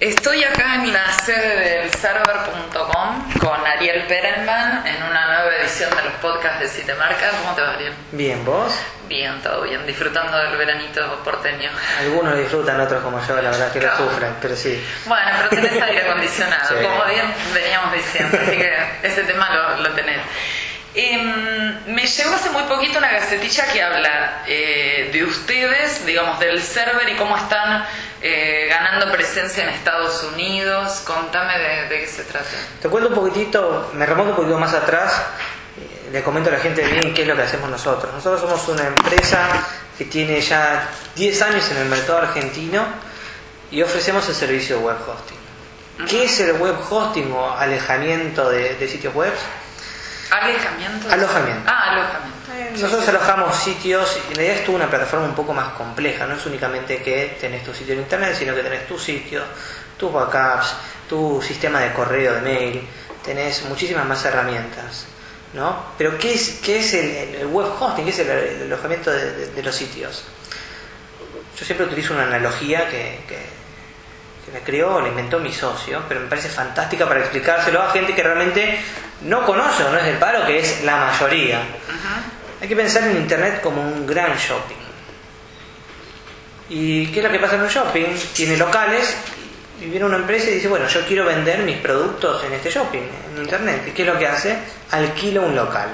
Estoy acá en la sede del server.com con Ariel Perelman en una nueva edición de los podcasts de Si Te Marca. ¿Cómo te va, Ariel? Bien, ¿vos? Bien, todo bien, disfrutando del veranito porteño. Algunos disfrutan, otros como yo, la verdad que lo sufren, pero sí. Bueno, pero tenés aire acondicionado, Sí. Como bien veníamos diciendo, así que ese tema lo tenés. Me llegó hace muy poquito una gacetilla que habla de ustedes, digamos, del server y cómo están ganando presencia en Estados Unidos. Contame de qué se trata. Te cuento un poquitito, me remonto un poquito más atrás, le comento a la gente bien qué es lo que hacemos nosotros. Nosotros somos una empresa que tiene ya 10 años en el mercado argentino y ofrecemos el servicio de web hosting. ¿Qué es el web hosting o alejamiento de sitios web? ¿Alojamiento? Alojamiento. Alojamiento. Nosotros alojamos sitios, en realidad es toda una plataforma un poco más compleja, no es únicamente que tenés tu sitio en internet, sino que tenés tu sitio, tus backups, tu sistema de correo, de mail, tenés muchísimas más herramientas, ¿no? Pero ¿qué es el web hosting? ¿Qué es el alojamiento de los sitios? Yo siempre utilizo una analogía que la creó, la inventó mi socio, pero me parece fantástica para explicárselo a gente que realmente no conoce o no es del palo, que es la mayoría. Hay que pensar en internet como un gran shopping. ¿Y qué es lo que pasa en un shopping? Tiene locales y viene una empresa y dice, bueno, yo quiero vender mis productos en este shopping, en internet. ¿Y qué es lo que hace? Alquila un local.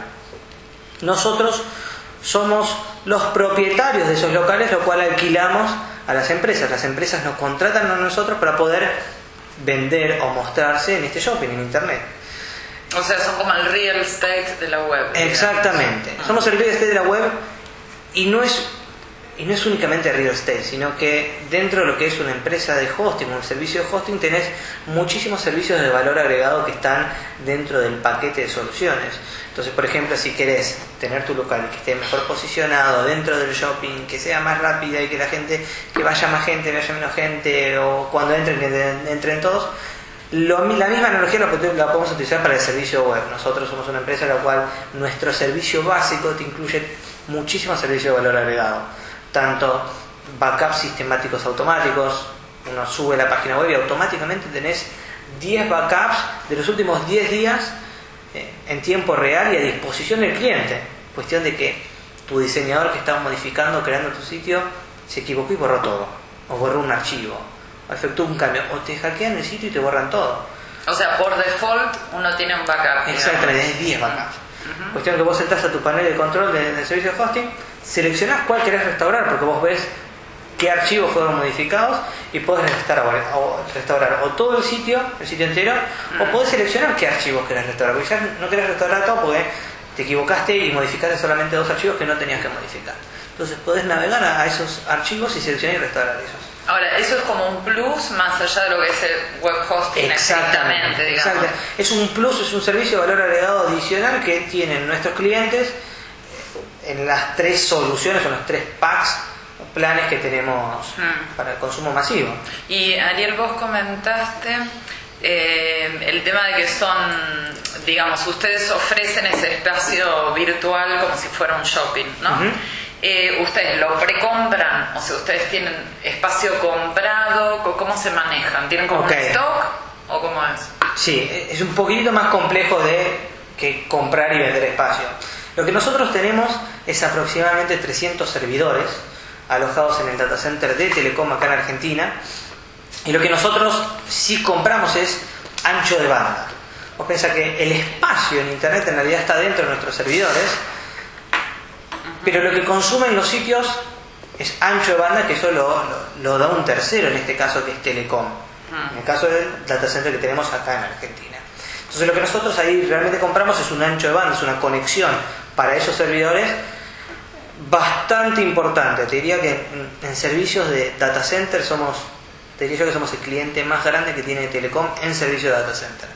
Nosotros somos los propietarios de esos locales, lo cual alquilamos a las empresas. Las empresas nos contratan a nosotros para poder vender o mostrarse en este shopping, en internet. O sea, son como el real estate de la web. Exactamente. Somos el real estate de la web y no es únicamente real estate, sino que dentro de lo que es una empresa de hosting, un servicio de hosting, tenés muchísimos servicios de valor agregado que están dentro del paquete de soluciones. Entonces, por ejemplo, si querés tener tu local que esté mejor posicionado dentro del shopping, que sea más rápida y que la gente, que vaya más gente, vaya menos gente, o cuando entren todos, la misma analogía la podemos utilizar para el servicio web. Nosotros somos una empresa en la cual nuestro servicio básico te incluye muchísimos servicios de valor agregado, tanto backups sistemáticos automáticos. Uno sube la página web y automáticamente tenés 10 backups de los últimos 10 días en tiempo real y a disposición del cliente. Cuestión de que tu diseñador que estaba modificando, creando tu sitio, se equivocó y borró todo, o borró un archivo, o efectuó un cambio, o te hackean el sitio y te borran todo. O sea, por default uno tiene un backup. Exactamente, tenés 10 backups. Cuestión que vos entras a tu panel de control del servicio de hosting, seleccionás cuál querés restaurar, porque vos ves qué archivos fueron modificados y podés restaurar o todo el sitio entero, o podés seleccionar qué archivos querés restaurar, porque ya no querés restaurar todo porque te equivocaste y modificaste solamente 2 archivos que no tenías que modificar. Entonces podés navegar a esos archivos y seleccionar y restaurar esos. Ahora, eso es como un plus más allá de lo que es el web hosting exactamente, digamos. Exacto. Es un plus, es un servicio de valor agregado adicional que tienen nuestros clientes en las 3 soluciones o los 3 packs, planes que tenemos para el consumo masivo. Y Ariel, vos comentaste el tema de que son, digamos, ustedes ofrecen ese espacio virtual como si fuera un shopping, ¿no? ¿Ustedes lo precompran? O sea, ¿ustedes tienen espacio comprado? ¿Cómo se manejan? ¿Tienen como un stock o cómo es? Sí, es un poquito más complejo que comprar y vender espacio. Lo que nosotros tenemos es aproximadamente 300 servidores alojados en el data center de Telecom acá en Argentina, y lo que nosotros sí compramos es ancho de banda. Vos pensás que el espacio en internet en realidad está dentro de nuestros servidores, pero lo que consumen los sitios es ancho de banda, que eso lo da un tercero, en este caso que es Telecom, en el caso del data center que tenemos acá en Argentina. Entonces lo que nosotros ahí realmente compramos es un ancho de banda, es una conexión para esos servidores bastante importante. Te diría que en servicios de data center somos el cliente más grande que tiene Telecom en servicio de data center.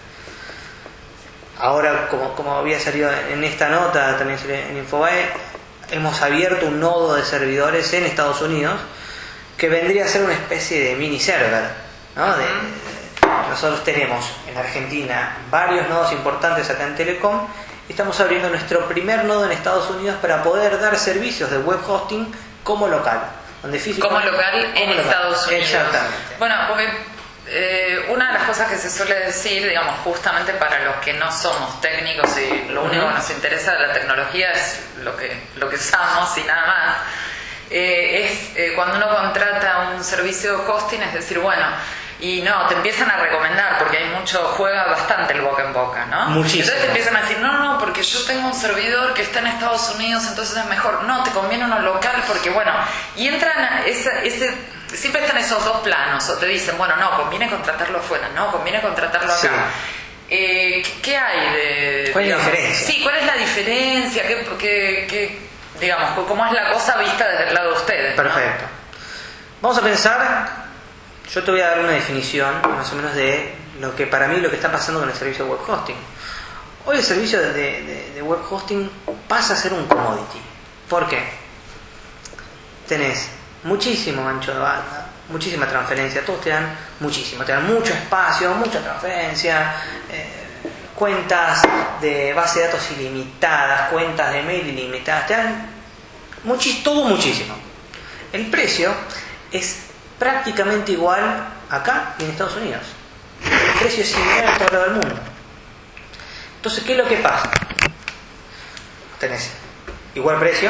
Ahora, como había salido en esta nota, también en Infobae, hemos abierto un nodo de servidores en Estados Unidos que vendría a ser una especie de mini server, ¿no? Nosotros tenemos en Argentina varios nodos importantes acá en Telecom y estamos abriendo nuestro primer nodo en Estados Unidos para poder dar servicios de web hosting como local. Como local en Estados Unidos. Exactamente. Bueno, porque Una de las cosas que se suele decir, digamos, justamente para los que no somos técnicos y lo único que nos interesa de la tecnología es lo que usamos y nada más, cuando uno contrata un servicio de hosting, es decir, bueno, y no, te empiezan a recomendar, porque hay juega bastante el boca en boca, ¿no? Muchísimo. Entonces te empiezan a decir, no, porque yo tengo un servidor que está en Estados Unidos, entonces es mejor. No, te conviene uno local, porque bueno, y entran siempre están esos dos planos, o te dicen, bueno, no, conviene contratarlo afuera, no, conviene contratarlo acá. Sí. ¿Qué hay de...? ¿Cuál es la diferencia? Sí, ¿cuál es la diferencia? Digamos, ¿cómo es la cosa vista desde el lado de ustedes? Perfecto. Vamos a pensar... Yo te voy a dar una definición más o menos de lo que para mí lo que está pasando con el servicio de web hosting. Hoy el servicio de web hosting pasa a ser un commodity. ¿Por qué? Tenés muchísimo ancho de banda, muchísima transferencia, todos te dan muchísimo, te dan mucho espacio, mucha transferencia, cuentas de base de datos ilimitadas, cuentas de mail ilimitadas, te dan todo muchísimo. El precio es prácticamente igual acá y en Estados Unidos. El precio es similar en todo lado del mundo. Entonces, ¿qué es lo que pasa? Tenés igual precio,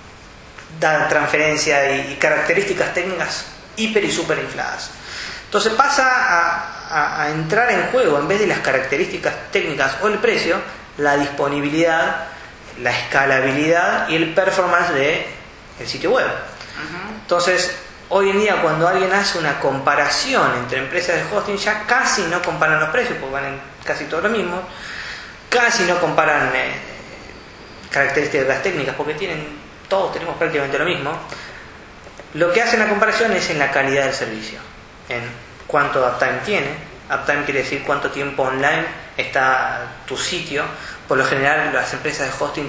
da transferencia y características técnicas hiper y super infladas. Entonces pasa a entrar en juego, en vez de las características técnicas o el precio, la disponibilidad, la escalabilidad y el performance del sitio web. Entonces, hoy en día cuando alguien hace una comparación entre empresas de hosting, ya casi no comparan los precios, porque van en casi todo lo mismo, casi no comparan características técnicas, porque todos tenemos prácticamente lo mismo. Lo que hace la comparación es en la calidad del servicio, en cuánto uptime tiene. Uptime quiere decir cuánto tiempo online está tu sitio. Por lo general las empresas de hosting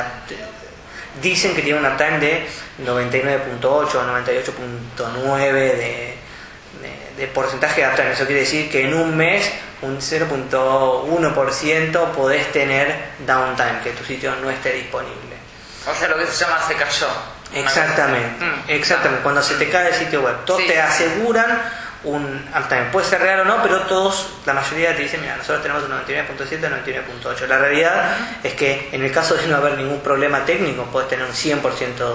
dicen que tienen un uptime de 99.8 o 98.9 de porcentaje de uptime. Eso quiere decir que en un mes un 0.1% podés tener downtime, que tu sitio no esté disponible. O sea, lo que se llama se cayó. Exactamente, exactamente. Cuando se te cae el sitio web, todos te aseguran un uptime. Puede ser real o no, pero la mayoría te dicen, mira, nosotros tenemos un 99.7 o 99.8. La realidad es que en el caso de no haber ningún problema técnico, puedes tener un 100% de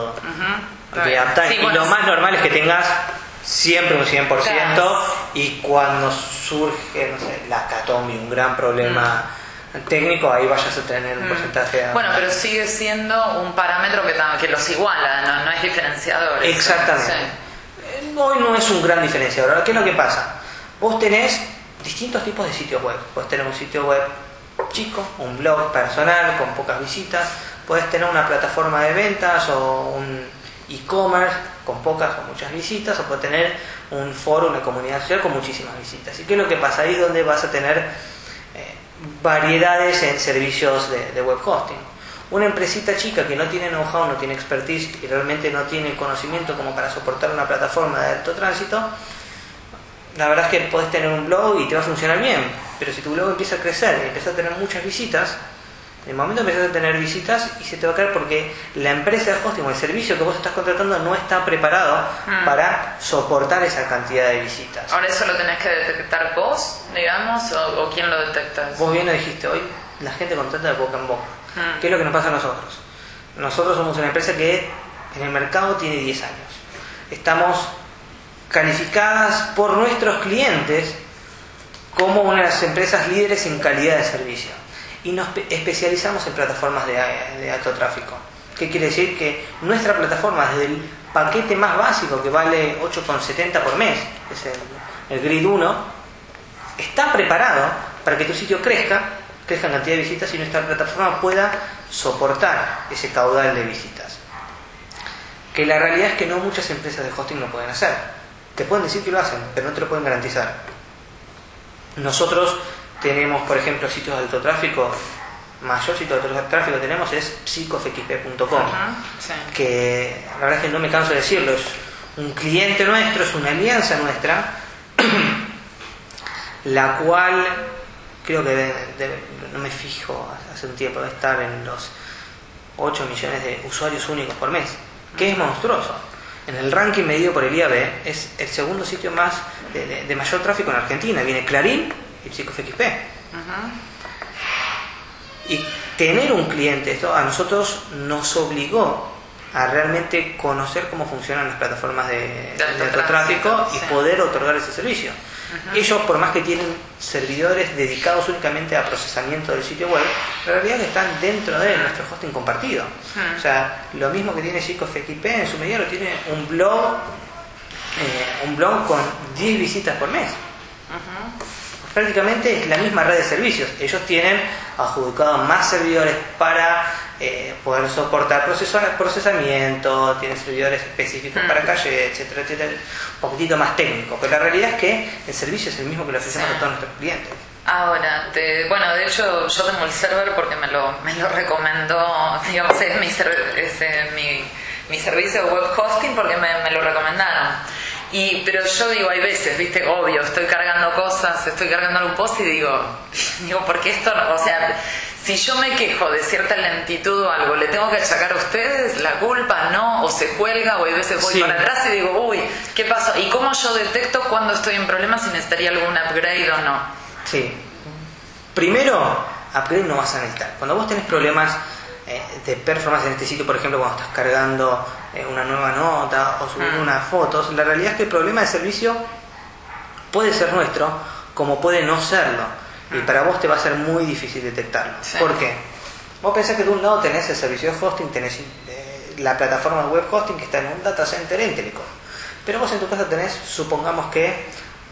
uptime. Sí, y lo más normal es que tengas siempre un 100%, y cuando surge, no sé, la catombe, un gran problema técnico, ahí vayas a tener un porcentaje de... Bueno, pero sigue siendo un parámetro que los iguala, no es diferenciador. Exactamente. Sí. Hoy no es un gran diferenciador. Ahora, ¿qué es lo que pasa? Vos tenés distintos tipos de sitios web. Podés tener un sitio web chico, un blog personal con pocas visitas, podés tener una plataforma de ventas o un e-commerce con pocas o muchas visitas, o podés tener un foro, una comunidad social con muchísimas visitas. ¿Y qué es lo que pasa? Ahí es donde vas a tener variedades en servicios de web hosting. Una empresita chica que no tiene know-how, no tiene expertise y realmente no tiene conocimiento como para soportar una plataforma de alto tránsito, la verdad es que podés tener un blog y te va a funcionar bien, pero si tu blog empieza a crecer y empieza a tener muchas visitas, en el momento empiezas a tener visitas y se te va a caer porque la empresa de hosting o el servicio que vos estás contratando no está preparado para soportar esa cantidad de visitas. Ahora, ¿eso lo tenés que detectar vos, digamos, o quién lo detecta? Vos bien lo dijiste, hoy la gente contrata de boca en boca. ¿Qué es lo que nos pasa a nosotros? Nosotros somos una empresa que en el mercado tiene 10 años. Estamos calificadas por nuestros clientes como una de las empresas líderes en calidad de servicio. Y nos especializamos en plataformas de alto tráfico. ¿Qué quiere decir? Que nuestra plataforma, desde el paquete más básico que vale 8,70 por mes, es el Grid 1, está preparado para que tu sitio crezca en cantidad de visitas y nuestra plataforma pueda soportar ese caudal de visitas. Que la realidad es que no muchas empresas de hosting lo pueden hacer. Te pueden decir que lo hacen, pero no te lo pueden garantizar. Nosotros tenemos, por ejemplo, sitios de alto tráfico. Mayor sitio de alto tráfico que tenemos es psicofxp.com, que la verdad es que no me canso de decirlo, es un cliente nuestro, es una alianza nuestra, la cual creo que no me fijo, hace un tiempo, debe estar en los 8 millones de usuarios únicos por mes, que es monstruoso. En el ranking medido por el IAB es el segundo sitio más de mayor tráfico en Argentina. Viene Clarín y PsicoFXP. Y tener un cliente, esto a nosotros nos obligó a realmente conocer cómo funcionan las plataformas de autotráfico y poder otorgar ese servicio. Ellos, por más que tienen servidores dedicados únicamente a procesamiento del sitio web, la realidad es que están dentro de nuestro hosting compartido. O sea, lo mismo que tiene PsicoFXP, en su medida lo tiene un blog con 10 visitas por mes. Prácticamente es la misma red de servicios. Ellos tienen adjudicados más servidores para poder soportar procesamiento, tienen servidores específicos para calle, etcétera, etcétera, un poquitito más técnico, pero la realidad es que el servicio es el mismo que le ofrecemos a todos nuestros clientes. Ahora, bueno, de hecho yo tengo el server porque me lo recomendó, digamos, es mi servicio de web hosting porque me lo recomendaron. Pero yo digo, hay veces, viste, obvio, estoy cargando cosas, estoy cargando algún post y digo, ¿por qué esto no? O sea, si yo me quejo de cierta lentitud o algo, ¿le tengo que achacar a ustedes la culpa? ¿No? ¿O se cuelga? ¿O hay veces voy para atrás y digo, uy, ¿qué pasó? ¿Y cómo yo detecto cuando estoy en problemas si necesitaría algún upgrade o no? Sí. Primero, upgrade no vas a necesitar. Cuando vos tenés problemas de performance en este sitio, por ejemplo, cuando estás cargando una nueva nota o subiendo unas fotos, la realidad es que el problema de servicio puede ser nuestro como puede no serlo, y para vos te va a ser muy difícil detectarlo. ¿Por qué? Vos pensás que de un lado tenés el servicio de hosting, tenés la plataforma de web hosting que está en un data center en Telecom, pero vos en tu casa tenés, supongamos que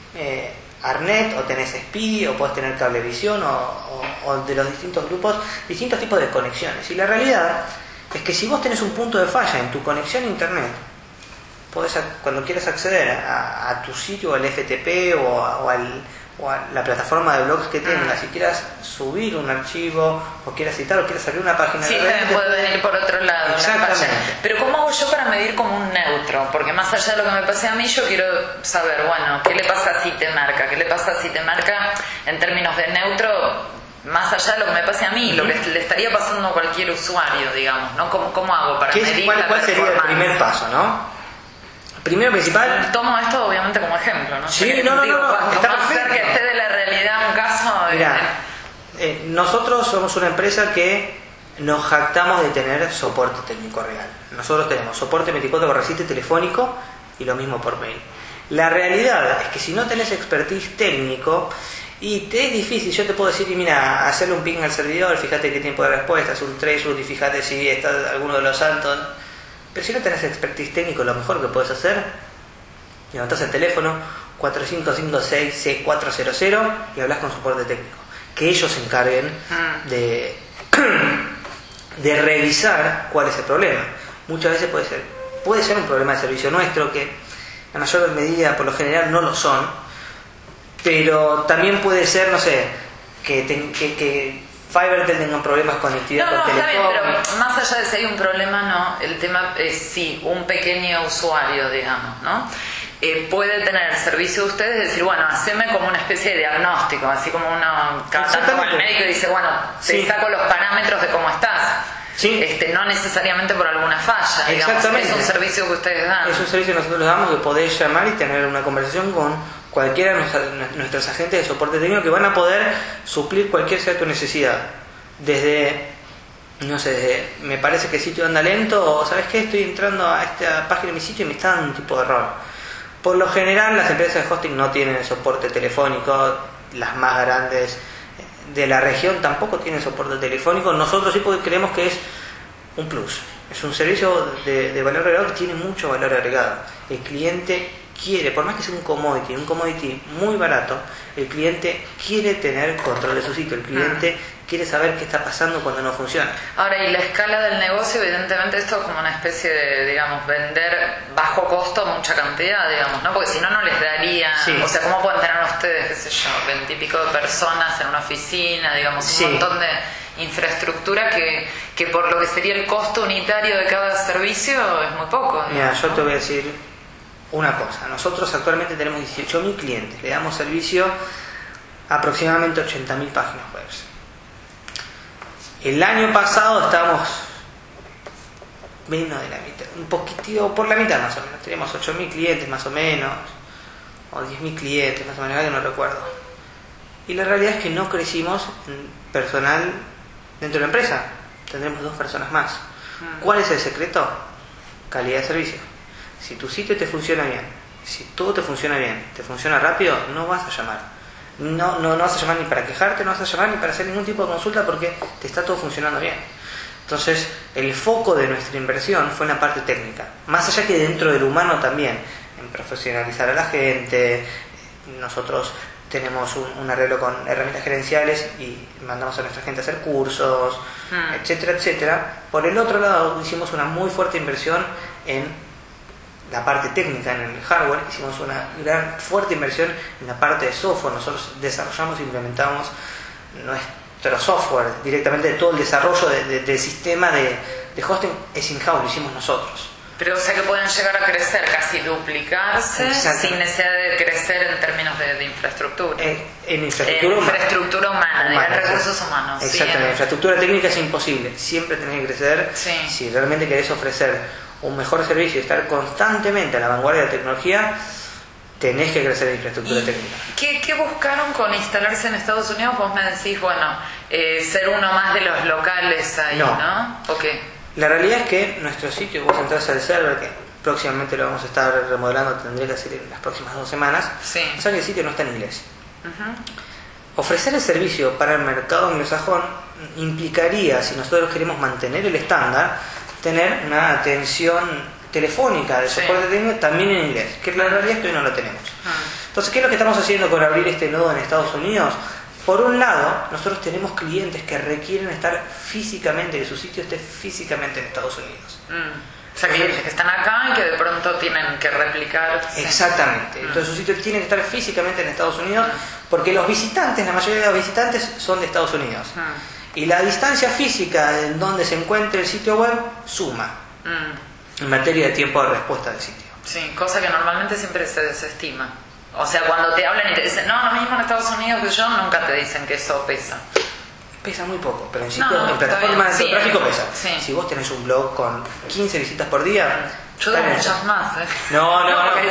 Arnet, o tenés Speedy, o podés tener Cablevisión, o de los distintos grupos, distintos tipos de conexiones. Y la realidad es que si vos tenés un punto de falla en tu conexión a internet, podés, cuando quieras acceder a tu sitio, al FTP o a la plataforma de blogs que tengas, si quieras subir un archivo, o quieras citar, o quieras abrir una página de web, también puede venir por otro lado. Exactamente. Pero ¿cómo hago yo para medir como un neutro? Porque más allá de lo que me pase a mí, yo quiero saber, bueno, ¿qué le pasa si te marca? ¿Qué le pasa si te marca en términos de neutro? Más allá de lo que me pase a mí, lo que le estaría pasando a cualquier usuario, digamos, ¿no? ¿Cómo hago para medir ¿Cuál sería el primer paso, no? Primero principal... Tomo esto obviamente como ejemplo, ¿no? Sí, no. Está ser que esté de la realidad un caso... Mirá, nosotros somos una empresa que nos jactamos de tener soporte técnico real. Nosotros tenemos soporte 24/7 telefónico y lo mismo por mail. La realidad es que si no tenés expertise técnico, y te es difícil, yo te puedo decir, y mira, hacerle un ping al servidor, fíjate qué tiempo de respuesta, haz un threshold y fíjate si está alguno de los saltos. Pero si no tenés expertise técnico, lo mejor que puedes hacer, levantás el teléfono 4556-6400 y hablas con soporte técnico. Que ellos se encarguen de revisar cuál es el problema. Muchas veces puede ser un problema de servicio nuestro, que en mayor medida, por lo general, no lo son, pero también puede ser, no sé, que Fivertel tenga problemas con conectividad con Telecom. Está bien, pero más allá de si hay un problema, no, el tema es si un pequeño usuario, digamos, ¿no? Puede tener el servicio de ustedes y decir, bueno, haceme como una especie de diagnóstico, así como uno como el médico y dice, bueno, te saco los parámetros de cómo estás. No necesariamente por alguna falla, digamos. Es un servicio que ustedes dan. Es un servicio que nosotros damos, que podés llamar y tener una conversación con cualquiera de nuestros agentes de soporte técnico, que van a poder suplir cualquier sea tu necesidad. Desde, no sé, me parece que el sitio anda lento, o ¿sabes qué? Estoy entrando a esta página de mi sitio y me está dando un tipo de error. Por lo general, las empresas de hosting no tienen soporte telefónico, las más grandes de la región tampoco tienen soporte telefónico. Nosotros sí, porque creemos que es un plus, es un servicio de valor agregado que tiene mucho valor agregado. El cliente quiere, por más que sea un commodity muy barato, el cliente quiere tener control de su sitio, el cliente quiere saber qué está pasando cuando no funciona. Ahora, y la escala del negocio, evidentemente esto es como una especie de, digamos, vender bajo costo mucha cantidad, digamos, ¿no? Porque si no, no les daría... O sea, ¿cómo pueden tener ustedes, qué sé yo, 20 y pico de personas en una oficina, digamos, un montón de infraestructura que por lo que sería el costo unitario de cada servicio es muy poco? Mira, yo te voy a decir una cosa. Nosotros actualmente tenemos 18.000 clientes, le damos servicio a aproximadamente 80.000 páginas web. El año pasado estábamos menos de la mitad, un poquitito por la mitad más o menos, teníamos 8.000 clientes más o menos, o 10.000 clientes, más o menos, que no recuerdo. Y la realidad es que no crecimos en personal dentro de la empresa. Tendremos 2 personas más. ¿Cuál es el secreto? Calidad de servicio. Si tu sitio te funciona bien, si todo te funciona bien, te funciona rápido, no vas a llamar. No vas a llamar ni para quejarte, no vas a llamar ni para hacer ningún tipo de consulta porque te está todo funcionando bien. Entonces, el foco de nuestra inversión fue en la parte técnica. Más allá que dentro del humano también, en profesionalizar a la gente. Nosotros tenemos un arreglo con herramientas gerenciales y mandamos a nuestra gente a hacer cursos, etcétera, etcétera. Por el otro lado, hicimos una muy fuerte inversión en la parte técnica, en el hardware. Hicimos una gran fuerte inversión en la parte de software. Nosotros desarrollamos e implementamos nuestro software directamente. Todo el desarrollo del sistema de hosting es in-house, lo hicimos nosotros. Pero o sea que pueden llegar a crecer, casi duplicarse, sin necesidad de crecer en términos de infraestructura. En infraestructura humana, en recursos humanos. Exactamente, sí, en infraestructura técnica es imposible. Siempre tenés que crecer. Sí. Si realmente querés ofrecer un mejor servicio y estar constantemente a la vanguardia de la tecnología, tenés que crecer en infraestructura técnica. ¿Qué buscaron con instalarse en Estados Unidos? Vos me decís, bueno, ser uno más de los locales ahí, ¿no? ¿O qué? La realidad es que nuestro sitio, vos entras al server, que próximamente lo vamos a estar remodelando, tendría que hacer en las próximas 2 semanas. Sí. O sea que el sitio no está en inglés. Ofrecer el servicio para el mercado anglosajón implicaría, si nosotros queremos mantener el estándar, tener una atención telefónica de soporte técnico también en inglés, que la realidad es que hoy no lo tenemos. Entonces, ¿qué es lo que estamos haciendo con abrir este nodo en Estados Unidos? Por un lado, nosotros tenemos clientes que requieren estar físicamente, que su sitio esté físicamente en Estados Unidos. O sea, clientes que están acá y que de pronto tienen que replicar. Exactamente. Entonces su sitio tiene que estar físicamente en Estados Unidos porque los visitantes, la mayoría de los visitantes son de Estados Unidos. Y la distancia física en donde se encuentre el sitio web suma en materia de tiempo de respuesta del sitio. Sí, cosa que normalmente siempre se desestima. O sea, cuando te hablan y te dicen, no, lo mismo en Estados Unidos que yo, nunca te dicen que eso pesa. Pesa muy poco, pero en plataformas de tráfico pesa. Sí. Si vos tenés un blog con 15 visitas por día... Yo tengo muchas más, ¿eh? No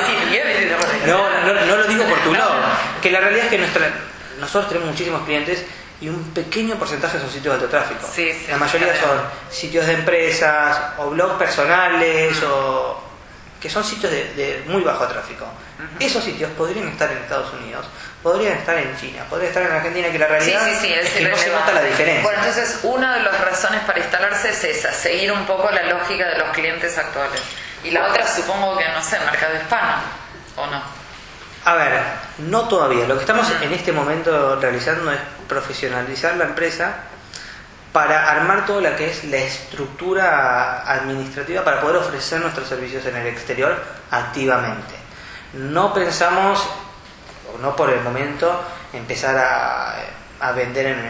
lo digo por tu blog. Que la realidad es que nosotros tenemos muchísimos clientes y un pequeño porcentaje son sitios de alto tráfico. La mayoría son sitios de empresas o blogs personales o que son sitios de muy bajo tráfico. Esos sitios podrían estar en Estados Unidos, podrían estar en China, podrían estar en Argentina, que la realidad es que no se nota la diferencia. Bueno, entonces una de las razones para instalarse es esa, seguir un poco la lógica de los clientes actuales. Y la otra supongo que, no sé, mercado hispano, ¿o no? A ver, no todavía. Lo que estamos en este momento realizando es profesionalizar la empresa para armar toda la que es la estructura administrativa para poder ofrecer nuestros servicios en el exterior activamente. No pensamos, o no por el momento, empezar a vender en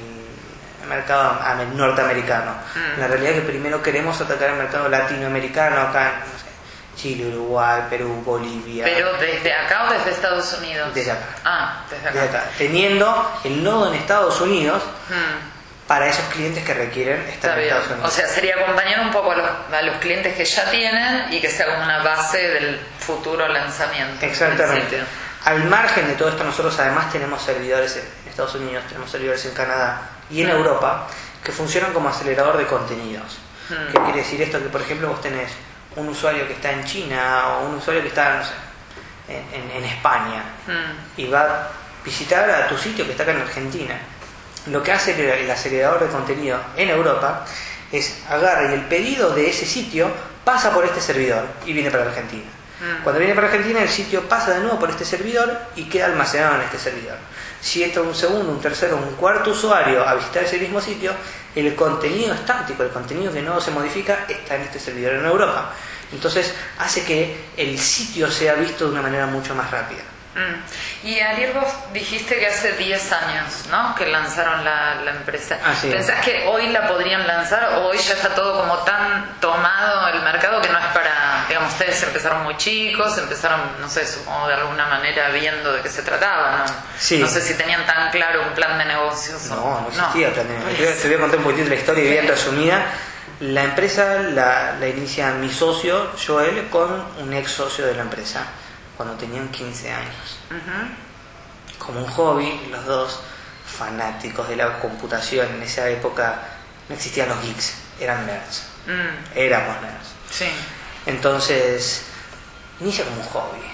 el mercado norteamericano. La realidad es que primero queremos atacar el mercado latinoamericano, acá, no sé, Chile, Uruguay, Perú, Bolivia. ¿Pero desde acá o desde Estados Unidos? Desde acá. Desde acá. Desde acá. Teniendo el nodo en Estados Unidos para esos clientes que requieren estar en Estados Unidos. O sea, sería acompañar un poco a los clientes que ya tienen y que sea como una base del futuro lanzamiento. Exactamente. Al margen de todo esto, nosotros además tenemos servidores en Estados Unidos, tenemos servidores en Canadá y en Europa que funcionan como acelerador de contenidos. ¿Qué quiere decir esto? Que por ejemplo vos tenés un usuario que está en China o un usuario que está, no sé, en España y va a visitar a tu sitio que está acá en Argentina. Lo que hace que el acelerador de contenido en Europa es agarra y el pedido de ese sitio pasa por este servidor y viene para Argentina. Cuando viene para Argentina, el sitio pasa de nuevo por este servidor y queda almacenado en este servidor. Si entra un segundo, un tercero, un cuarto usuario a visitar ese mismo sitio, el contenido estático, el contenido que no se modifica, está en este servidor en Europa. Entonces hace que el sitio sea visto de una manera mucho más rápida. Y Ariel, vos dijiste que hace 10 años, ¿no?, que lanzaron la empresa. ¿Pensás que hoy la podrían lanzar o hoy ya está todo como tan tomado el mercado que no es para, digamos, ustedes empezaron muy chicos, empezaron, no sé, supongo de alguna manera viendo de qué se trataba, ¿no? Sí. No sé si tenían tan claro un plan de negocios. No existía plan de negocios. Te voy a contar un poquito la historia bien resumida. La empresa la inicia mi socio, Joel, con un ex socio de la empresa. cuando tenían 15 años. Ujú. Como un hobby, los dos fanáticos de la computación. En esa época no existían los geeks, eran nerds. Éramos nerds. Sí. Entonces, inicia como un hobby.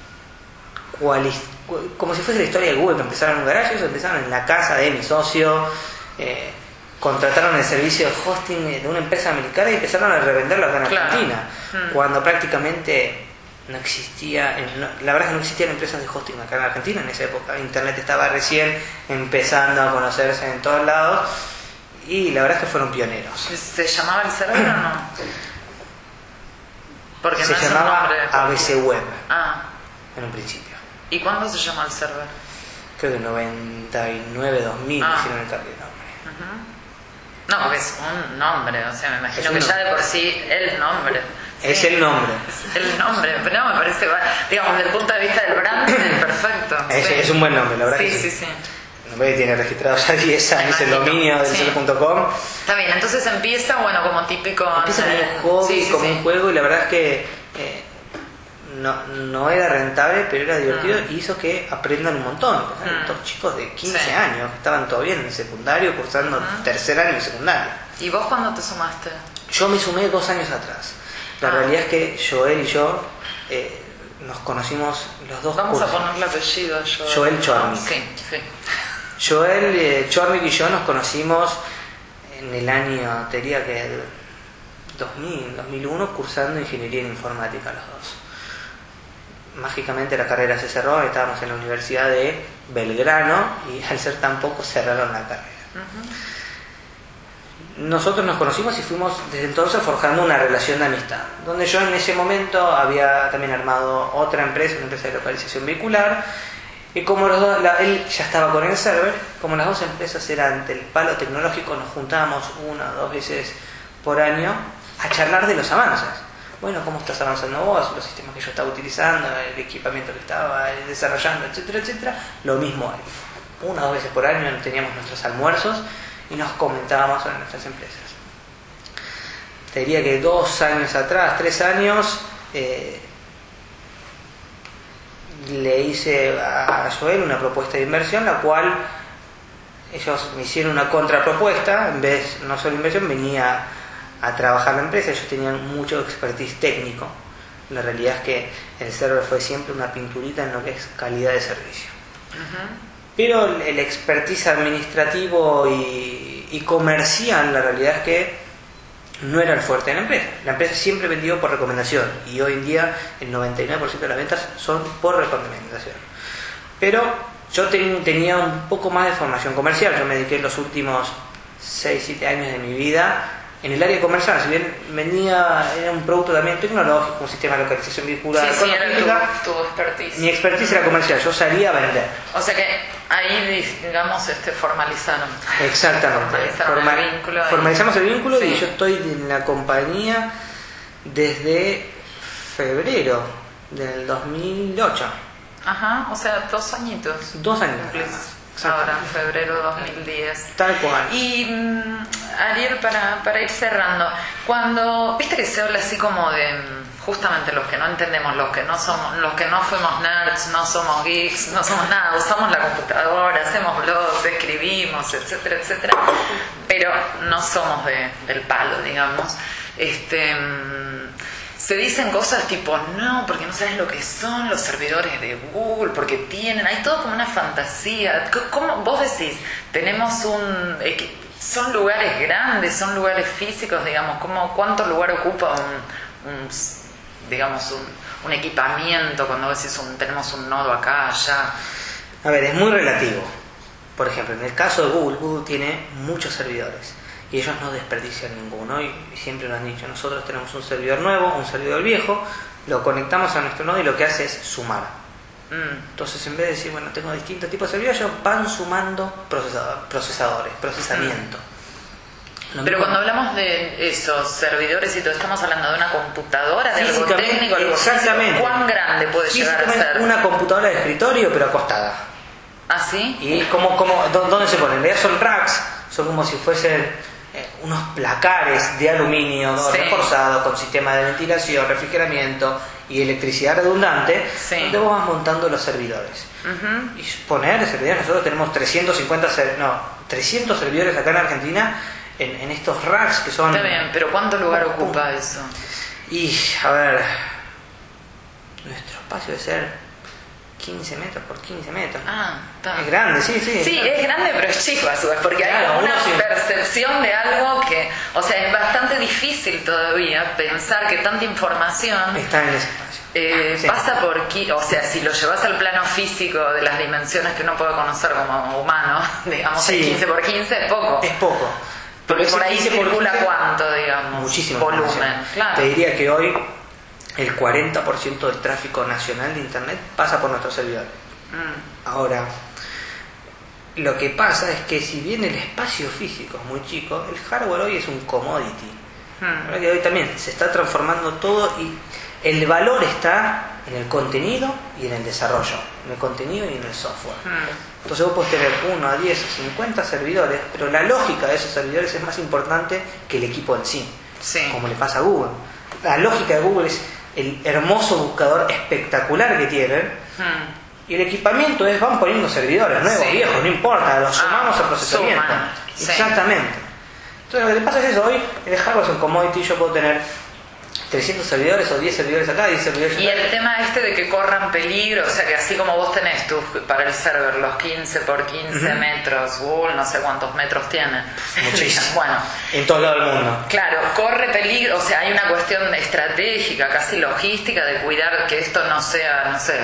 Como si fuese la historia de Google, que empezaron en un garaje, ellos empezaron en la casa de mi socio, contrataron el servicio de hosting de una empresa americana y empezaron a revenderlo acá en Argentina, cuando prácticamente no existía, la verdad es que no existían empresas de hosting acá en Argentina en esa época. Internet estaba recién empezando a conocerse en todos lados y la verdad es que fueron pioneros. ¿Se llamaba el server o no? Porque Se no es llamaba un nombre. ABC Web Ah, en un principio. ¿y cuándo se llama el server? Creo que 99, 2000 hicieron el cambio de nombre. No, porque es un nombre, o sea, me imagino Es que un ya de por sí el nombre. Es el nombre. Es el nombre, pero no, me parece, digamos, desde el punto de vista del brand, es perfecto. Es un buen nombre, la verdad. Sí, que sí, sí. El nombre tiene registrado ya 10 años el dominio del server.com. Está bien, entonces empieza, bueno, como típico. Empieza como un hobby, como un juego, y la verdad es que no era rentable, pero era divertido y hizo que aprendan un montón. Estos chicos de 15 años que estaban todavía en el secundario, cursando tercer año de secundario. ¿Y vos cuándo te sumaste? Yo me sumé 2 años atrás. La realidad es que Joel y yo nos conocimos los dos. Vamos a ponerle apellido a Joel Chornik. Sí, sí. Joel Chornik y yo nos conocimos en el año, te diría que 2001, cursando ingeniería en informática los dos. Mágicamente la carrera se cerró, estábamos en la Universidad de Belgrano y al ser tan poco cerraron la carrera. Nosotros nos conocimos y fuimos desde entonces forjando una relación de amistad, donde yo en ese momento había también armado otra empresa, una empresa de localización vehicular, y como los dos, él ya estaba con el server, como las dos empresas eran del palo tecnológico, nos juntábamos 1 o 2 veces por año a charlar de los avances. Bueno, ¿cómo estás avanzando vos? Los sistemas que yo estaba utilizando, el equipamiento que estaba desarrollando, etcétera, etcétera. Lo mismo él. 1 o 2 veces por año teníamos nuestros almuerzos y nos comentábamos sobre nuestras empresas. Te diría que 2 años atrás, 3 años, le hice a Joel una propuesta de inversión, la cual ellos me hicieron una contrapropuesta. En vez, no solo inversión, venía a trabajar la empresa. Ellos tenían mucho expertise técnico. La realidad es que el server fue siempre una pinturita en lo que es calidad de servicio. Pero el expertise administrativo y comercial, la realidad es que no era el fuerte de la empresa. La empresa siempre vendió por recomendación y hoy en día el 99% de las ventas son por recomendación. Pero yo tenía un poco más de formación comercial. Yo me dediqué los últimos 6-7 años de mi vida en el área comercial. Si bien era un producto también tecnológico, un sistema de localización vehicular. Sí, era tu expertise. Mi expertise era comercial, yo salía a vender. O sea que ahí, digamos, formalizaron. Exactamente. Formalizamos el vínculo y yo estoy en la compañía desde febrero del 2008. Ajá, o sea, 2 añitos. 2 años. Ahora, en febrero de 2010. Tal cual. Y Ariel, para ir cerrando, cuando viste que se habla así como de justamente los que no entendemos, los que no fuimos nerds, no somos geeks, no somos nada, usamos la computadora, hacemos blogs, escribimos, etcétera, etcétera, pero no somos del palo, digamos. Se dicen cosas tipo, no, porque no sabes lo que son los servidores de Google, porque hay todo como una fantasía. ¿Cómo vos decís? Son lugares grandes, son lugares físicos, digamos, ¿cuánto lugar ocupa un equipamiento cuando decís tenemos un nodo acá, allá? A ver, es muy relativo. Por ejemplo, en el caso de Google tiene muchos servidores y ellos no desperdician ninguno y siempre lo han dicho. Nosotros tenemos un servidor nuevo, un servidor viejo, lo conectamos a nuestro nodo y lo que hace es sumar. Entonces, en vez de decir, bueno, tengo distintos tipos de servidores, ellos van sumando procesadores, procesamiento. Pero cuando hablamos de esos servidores y todo, estamos hablando de una computadora, de algo técnico, algo exactamente. Físico. ¿Cuán grande puede llegar a ser? Una computadora de escritorio, pero acostada. ¿Ah, sí? ¿Y dónde se ponen? En realidad son racks, son como si fuesen unos placares de aluminio reforzados con sistema de ventilación, refrigeramiento y electricidad redundante, donde vos vas montando los servidores. Y poner servidores, nosotros tenemos 300 servidores acá en Argentina en estos racks que son... Está bien, pero ¿cuánto lugar ocupa eso? Y, a ver, nuestro espacio debe ser 15 metros por 15 metros. Está. Es grande, sí. Sí, es grande, pero es chico a su vez, porque hay como una percepción de algo que, o sea, es bastante difícil todavía pensar que tanta información está en ese espacio. Pasa por aquí, o sea, si lo llevas al plano físico de las dimensiones que uno puede conocer como humano, digamos, 15 por 15 es poco. Es poco. Porque por ahí circula cuánto, digamos, muchísimo volumen. Claro. Te diría que hoy el 40% del tráfico nacional de Internet pasa por nuestros servidores. Ahora, lo que pasa es que si bien el espacio físico es muy chico, el hardware hoy es un commodity. Que hoy también se está transformando todo y el valor está en el contenido y en el desarrollo, en el contenido y en el software. Entonces vos podés tener 1 a 10 o 50 servidores, pero la lógica de esos servidores es más importante que el equipo en sí, como le pasa a Google. La lógica de Google es el hermoso buscador espectacular que tienen, y el equipamiento es, van poniendo servidores nuevos, viejos, no importa, los sumamos al procesamiento. Exactamente. Entonces lo que te pasa es eso, hoy el hardware es un commodity, yo puedo tener 300 servidores o 10 servidores acá, 10 servidores acá. Y el tema de que corran peligro, o sea que así como vos tenés para el server los 15 por 15 metros, Google no sé cuántos metros tiene. Muchísimo. Bueno, en todo el mundo. Claro, corre peligro, o sea, hay una cuestión estratégica, casi logística, de cuidar que esto no sea, no sé,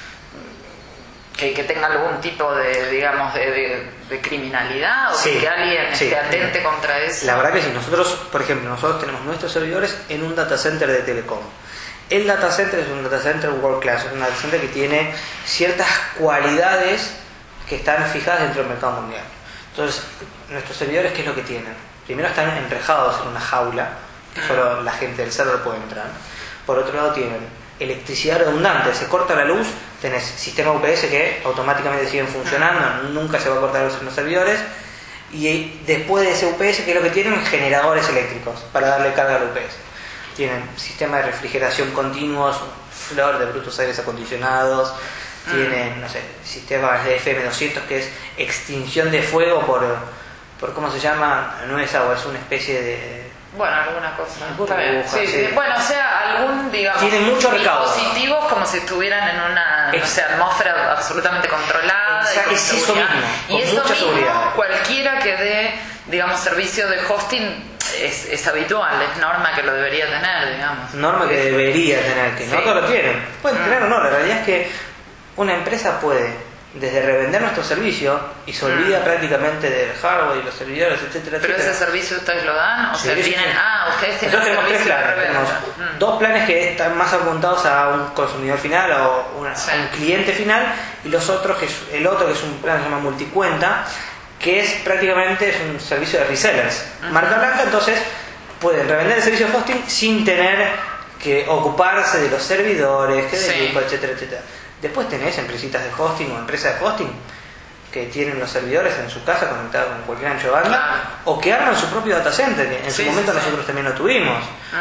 que tenga algún tipo de, digamos, de criminalidad, o que alguien atente contra eso. La verdad que sí. Nosotros, por ejemplo, tenemos nuestros servidores en un data center de Telecom. El data center es un data center world class, es un data center que tiene ciertas cualidades que están fijadas dentro del mercado mundial. Entonces, nuestros servidores, ¿qué es lo que tienen? Primero, están enrejados en una jaula, que solo la gente del server puede entrar. Por otro lado, tienen electricidad redundante, se corta la luz, tenés sistema UPS que automáticamente siguen funcionando, nunca se va a cortar la luz en los servidores, y después de ese UPS, ¿qué es lo que tienen? Generadores eléctricos para darle carga al UPS. Tienen sistema de refrigeración continuos, flor de brutos aires acondicionados, tienen, no sé, sistemas de FM200 que es extinción de fuego por ¿cómo se llama? No es agua, es una especie de... Bueno, alguna cosa. Bueno, o sea, algún, digamos, tiene mucho recaudo. Dispositivos como si estuvieran en una atmósfera absolutamente controlada. Es eso mismo. Y eso mismo, seguridad. Cualquiera que dé, digamos, servicio de hosting es habitual, es norma que lo debería tener, digamos. Norma que debería tener, que no todos lo tienen. Pueden tener o no, la realidad es que una empresa puede desde revender nuestro servicio y se olvida prácticamente del hardware y los servidores, etcétera. ¿Pero ese servicio ustedes lo dan? O sea, tienen... ustedes tienen... Nosotros tenemos 3 planes. Tenemos 2 planes que están más apuntados a un consumidor final o a un cliente final, y los otros, el otro que es un plan que se llama multicuenta, que es prácticamente un servicio de resellers. Marca blanca, entonces pueden revender el servicio de hosting sin tener que ocuparse de los servidores, etcétera, etcétera. Después tenés empresitas de hosting o empresas de hosting que tienen los servidores en su casa conectados con cualquier ancho de banda, o que arman su propio data center, que en su momento nosotros también lo tuvimos.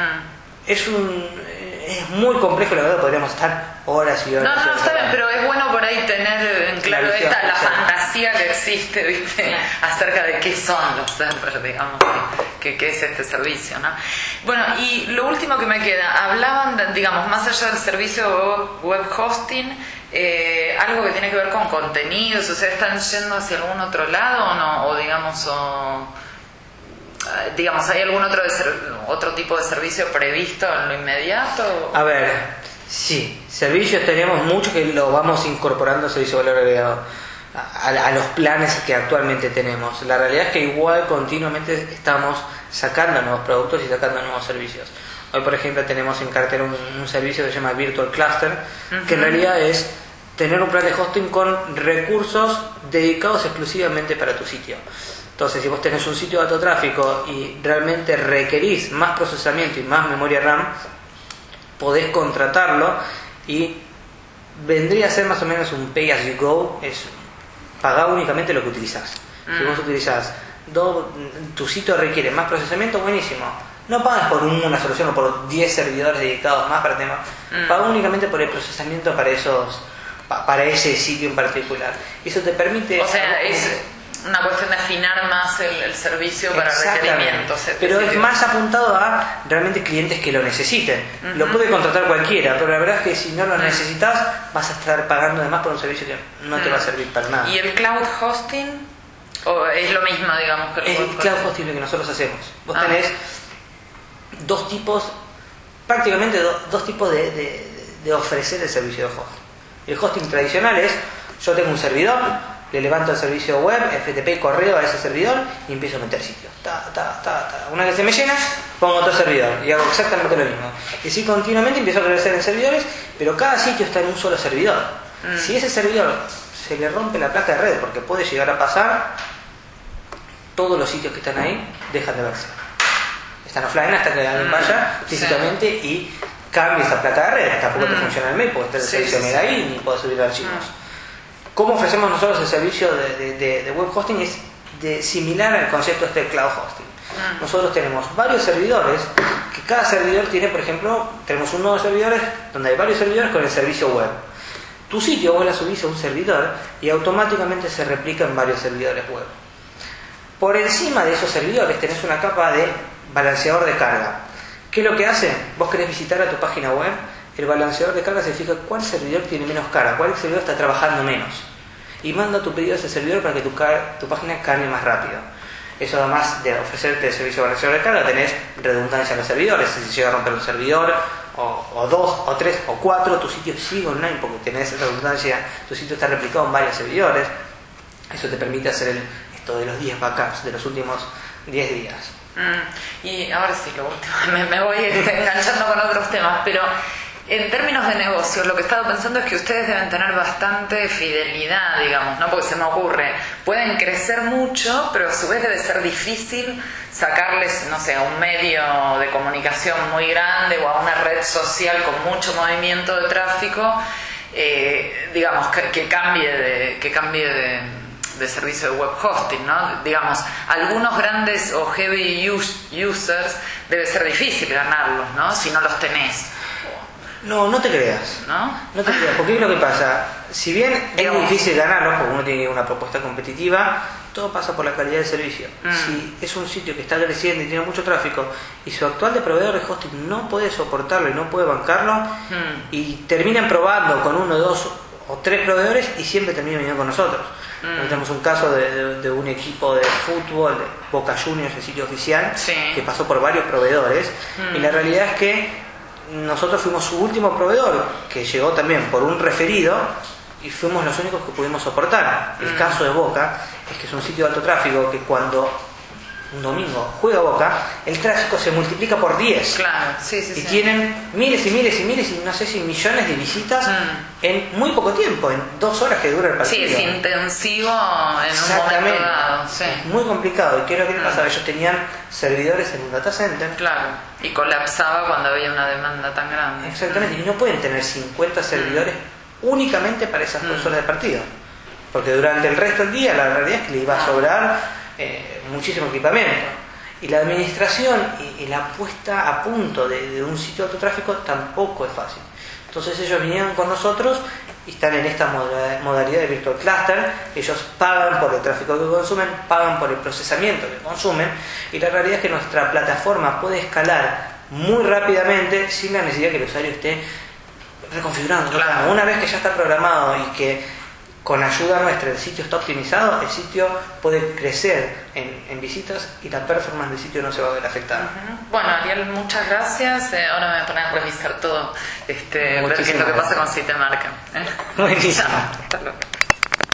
Es muy complejo, la verdad, podríamos estar horas y horas. No, está bien, pero es bueno por ahí tener en claro la fantasía que existe, ¿viste? Acerca de qué son los servers, digamos, qué es este servicio, ¿no? Bueno, y lo último que me queda, hablaban, digamos, más allá del servicio web hosting, algo que tiene que ver con contenidos, o sea, ¿están yendo hacia algún otro lado o no? O digamos, ¿hay algún otro tipo de servicio previsto en lo inmediato? A ver, sí, servicios tenemos muchos que lo vamos incorporando, servicio de valor agregado, a los planes que actualmente tenemos. La realidad es que igual continuamente estamos sacando nuevos productos y sacando nuevos servicios. Hoy, por ejemplo, tenemos en cartera un servicio que se llama Virtual Cluster, que en realidad es tener un plan de hosting con recursos dedicados exclusivamente para tu sitio. Entonces, si vos tenés un sitio de alto tráfico y realmente requerís más procesamiento y más memoria RAM, podés contratarlo y vendría a ser más o menos un pay as you go, es pagar únicamente lo que utilizás. Si vos utilizás tu sitio requiere más procesamiento, buenísimo. No pagas por una solución o por 10 servidores dedicados más para temas. Pagas únicamente por el procesamiento para ese sitio en particular. Y eso te permite... O sea, es una cuestión de afinar más el servicio para requerimientos. Pero es más apuntado a realmente clientes que lo necesiten. Lo puede contratar cualquiera, pero la verdad es que si no lo necesitas, vas a estar pagando además por un servicio que no te va a servir para nada. ¿Y el cloud hosting? ¿O es lo mismo, digamos, que el cloud hosting lo que nosotros hacemos? Vos tenés dos tipos de ofrecer el servicio de hosting. El hosting tradicional es: yo tengo un servidor, le levanto el servicio web, FTP, correo a ese servidor y empiezo a meter sitios. Una vez que se me llena, pongo otro servidor y hago exactamente lo mismo. Y así continuamente empiezo a crecer en servidores, pero cada sitio está en un solo servidor. Si ese servidor se le rompe la placa de red, porque puede llegar a pasar, todos los sitios que están ahí dejan de verse. Están offline hasta que alguien vaya físicamente y cambie esa placa de red. Tampoco te funciona el mail porque está el servicio mega ahí ni puedo subir archivos. ¿Cómo ofrecemos nosotros el servicio de web hosting? Es similar al concepto de cloud hosting. Nosotros tenemos varios servidores, que cada servidor tiene, por ejemplo, tenemos un nodo de servidores donde hay varios servidores con el servicio web. Tu sitio vos la subís a un servidor y automáticamente se replica en varios servidores web. Por encima de esos servidores tenés una capa de balanceador de carga. ¿Qué es lo que hace? Vos querés visitar a tu página web, el balanceador de carga se fija cuál servidor tiene menos carga, cuál servidor está trabajando menos, y manda tu pedido a ese servidor para que tu página cargue más rápido. Eso, además de ofrecerte el servicio de balanceador de carga, tenés redundancia en los servidores. Si se llega a romper un servidor, o dos, o tres, o cuatro, tu sitio sigue online porque tenés redundancia, tu sitio está replicado en varios servidores. Eso te permite hacer esto de los 10 backups de los últimos 10 días. Y ahora sí, lo último, me voy enganchando con otros temas, pero en términos de negocios, lo que he estado pensando es que ustedes deben tener bastante fidelidad, digamos, ¿no? Porque se me ocurre, pueden crecer mucho, pero a su vez debe ser difícil sacarles, no sé, a un medio de comunicación muy grande o a una red social con mucho movimiento de tráfico, digamos, que cambie de servicio de web hosting, ¿no? Digamos, algunos grandes o heavy users debe ser difícil ganarlos, ¿no? Si no los tenés. No te creas. No te creas, porque es lo que pasa. Si bien es difícil ganarlos, porque uno tiene una propuesta competitiva, todo pasa por la calidad del servicio. Si es un sitio que está creciendo y tiene mucho tráfico y su actual proveedor de hosting no puede soportarlo y no puede bancarlo, y terminan probando con 1, 2 o 3 proveedores y siempre terminan viniendo con nosotros. Tenemos un caso de un equipo de fútbol, de Boca Juniors, el sitio oficial, que pasó por varios proveedores, y la realidad es que nosotros fuimos su último proveedor, que llegó también por un referido, y fuimos los únicos que pudimos soportar. El caso de Boca es que es un sitio de alto tráfico que cuando un domingo juega Boca, el tráfico se multiplica por 10. Claro, y tienen miles y miles y miles y no sé si millones de visitas en muy poco tiempo, en 2 horas que dura el partido. Sí, es intensivo en un momento dado. Es muy complicado. ¿Y qué es lo que le pasaba? Ellos tenían servidores en un data center. Claro, y colapsaba cuando había una demanda tan grande. Exactamente, y no pueden tener 50 servidores únicamente para esas 2 horas de partido. Porque durante el resto del día la realidad es que le iba a sobrar muchísimo equipamiento, y la administración y la puesta a punto de un sitio de alto tráfico tampoco es fácil. Entonces ellos vinieron con nosotros y están en esta modalidad de Virtual Cluster. Ellos pagan por el tráfico que consumen, pagan por el procesamiento que consumen, y la realidad es que nuestra plataforma puede escalar muy rápidamente sin la necesidad que el usuario esté reconfigurando. Claro. Una vez que ya está programado y que con ayuda nuestra el sitio está optimizado, el sitio puede crecer en visitas y la performance del sitio no se va a ver afectada. Bueno, Ariel, muchas gracias. Ahora me voy a poner a revisar todo, ver qué es lo que pasa con Sitemarca. Buenísimo. Hasta luego.